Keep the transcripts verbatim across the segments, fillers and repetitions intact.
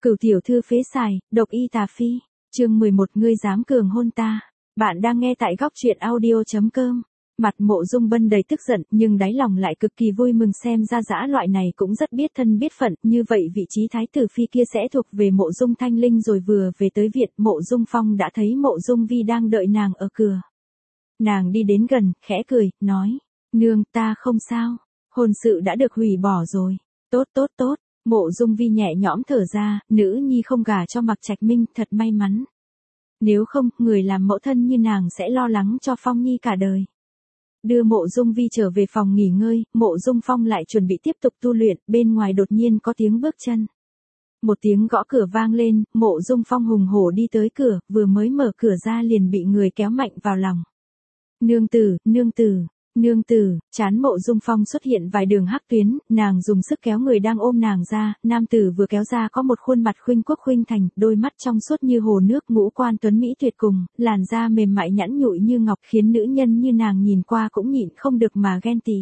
Cửu tiểu thư phế xài, độc y tà phi. Chương mười một ngươi dám cường hôn ta. Bạn đang nghe tại góc truyện audio chấm com. Mặt Mộ Dung Bân đầy tức giận, nhưng đáy lòng lại cực kỳ vui mừng, xem ra dã loại này cũng rất biết thân biết phận, như vậy vị trí thái tử phi kia sẽ thuộc về Mộ Dung Thanh Linh rồi. Vừa về tới viện, Mộ Dung Phong đã thấy Mộ Dung Vi đang đợi nàng ở cửa. Nàng đi đến gần, khẽ cười, nói, nương, ta không sao, hôn sự đã được hủy bỏ rồi. Tốt tốt tốt. Mộ Dung Vi nhẹ nhõm thở ra, nữ nhi không gả cho Mặc Trạch Minh, thật may mắn. Nếu không, người làm mẫu thân như nàng sẽ lo lắng cho Phong Nhi cả đời. Đưa Mộ Dung Vi trở về phòng nghỉ ngơi, Mộ Dung Phong lại chuẩn bị tiếp tục tu luyện, bên ngoài đột nhiên có tiếng bước chân. Một tiếng gõ cửa vang lên, Mộ Dung Phong hùng hổ đi tới cửa, vừa mới mở cửa ra liền bị người kéo mạnh vào lòng. Nương tử, nương tử. Nương tử, trán Mộ Dung Phong xuất hiện vài đường hắc tuyến, nàng dùng sức kéo người đang ôm nàng ra, nam tử vừa kéo ra có một khuôn mặt khuynh quốc khuynh thành, đôi mắt trong suốt như hồ nước, ngũ quan tuấn mỹ tuyệt cùng, làn da mềm mại nhẵn nhụi như ngọc, khiến nữ nhân như nàng nhìn qua cũng nhịn không được mà ghen tị.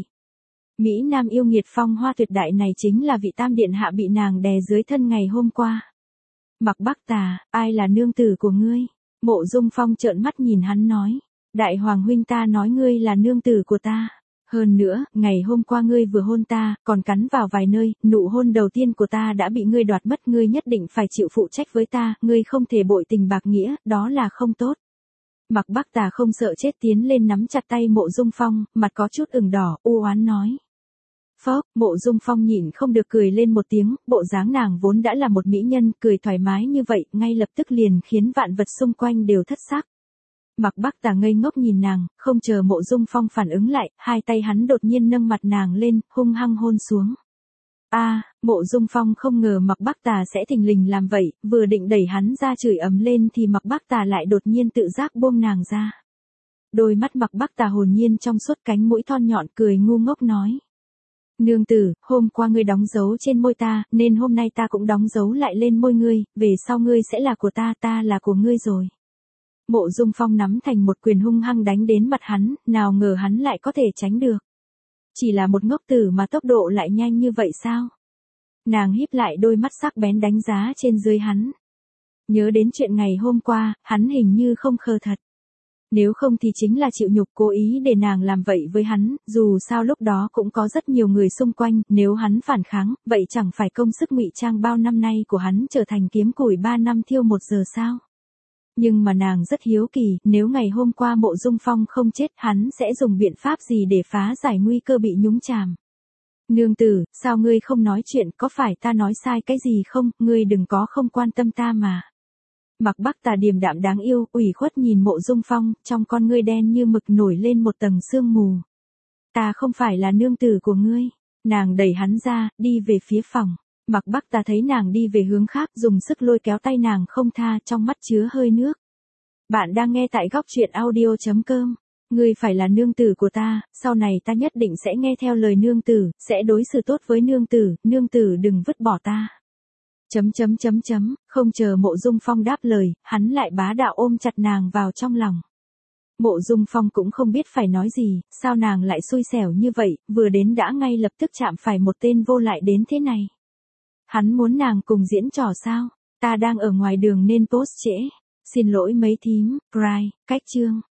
Mỹ nam yêu nghiệt phong hoa tuyệt đại này chính là vị tam điện hạ bị nàng đè dưới thân ngày hôm qua. Mặc Bắc Tà, ai là nương tử của ngươi? Mộ Dung Phong trợn mắt nhìn hắn nói. Đại hoàng huynh, ta nói ngươi là nương tử của ta. Hơn nữa, ngày hôm qua ngươi vừa hôn ta, còn cắn vào vài nơi, nụ hôn đầu tiên của ta đã bị ngươi đoạt mất, ngươi nhất định phải chịu phụ trách với ta, ngươi không thể bội tình bạc nghĩa, đó là không tốt. Mặc Bắc Tà không sợ chết tiến lên nắm chặt tay Mộ Dung Phong, mặt có chút ửng đỏ, u oán nói. Phốc, Mộ Dung Phong nhịn không được cười lên một tiếng, bộ dáng nàng vốn đã là một mỹ nhân, cười thoải mái như vậy, ngay lập tức liền khiến vạn vật xung quanh đều thất sắc. Mặc Bắc Tà ngây ngốc nhìn nàng, không chờ Mộ Dung Phong phản ứng lại, hai tay hắn đột nhiên nâng mặt nàng lên, hung hăng hôn xuống. A, à, Mộ Dung Phong không ngờ Mặc Bắc Tà sẽ thình lình làm vậy, vừa định đẩy hắn ra chửi ầm lên thì Mặc Bắc Tà lại đột nhiên tự giác buông nàng ra. Đôi mắt Mặc Bắc Tà hồn nhiên trong suốt, cánh mũi thon nhọn, cười ngu ngốc nói. Nương tử, hôm qua ngươi đóng dấu trên môi ta, nên hôm nay ta cũng đóng dấu lại lên môi ngươi, về sau ngươi sẽ là của ta, ta là của ngươi rồi. Mộ Dung Phong nắm thành một quyền hung hăng đánh đến mặt hắn, nào ngờ hắn lại có thể tránh được. Chỉ là một ngốc tử mà tốc độ lại nhanh như vậy sao? Nàng híp lại đôi mắt sắc bén đánh giá trên dưới hắn. Nhớ đến chuyện ngày hôm qua, hắn hình như không khờ thật. Nếu không thì chính là chịu nhục, cố ý để nàng làm vậy với hắn, dù sao lúc đó cũng có rất nhiều người xung quanh, nếu hắn phản kháng, vậy chẳng phải công sức ngụy trang bao năm nay của hắn trở thành kiếm củi ba năm thiêu một giờ sao? Nhưng mà nàng rất hiếu kỳ, nếu ngày hôm qua Mộ Dung Phong không chết, hắn sẽ dùng biện pháp gì để phá giải nguy cơ bị nhúng chàm. Nương tử, sao ngươi không nói chuyện, có phải ta nói sai cái gì không, ngươi đừng có không quan tâm ta mà. Mặc Bắc Tà điềm đạm đáng yêu, ủy khuất nhìn Mộ Dung Phong, trong con ngươi đen như mực nổi lên một tầng sương mù. Ta không phải là nương tử của ngươi. Nàng đẩy hắn ra, đi về phía phòng. Mặc Bắc Tà thấy nàng đi về hướng khác, dùng sức lôi kéo tay nàng không tha, trong mắt chứa hơi nước. Bạn đang nghe tại góc truyện audio chấm com. Ngươi phải là nương tử của ta, sau này ta nhất định sẽ nghe theo lời nương tử, sẽ đối xử tốt với nương tử, nương tử đừng vứt bỏ ta. Chấm chấm chấm chấm, không chờ Mộ Dung Phong đáp lời, hắn lại bá đạo ôm chặt nàng vào trong lòng. Mộ Dung Phong cũng không biết phải nói gì, sao nàng lại xui xẻo như vậy, vừa đến đã ngay lập tức chạm phải một tên vô lại đến thế này. Hắn muốn nàng cùng diễn trò sao? Ta đang ở ngoài đường nên post trễ. Xin lỗi mấy thím, cry, cách chương.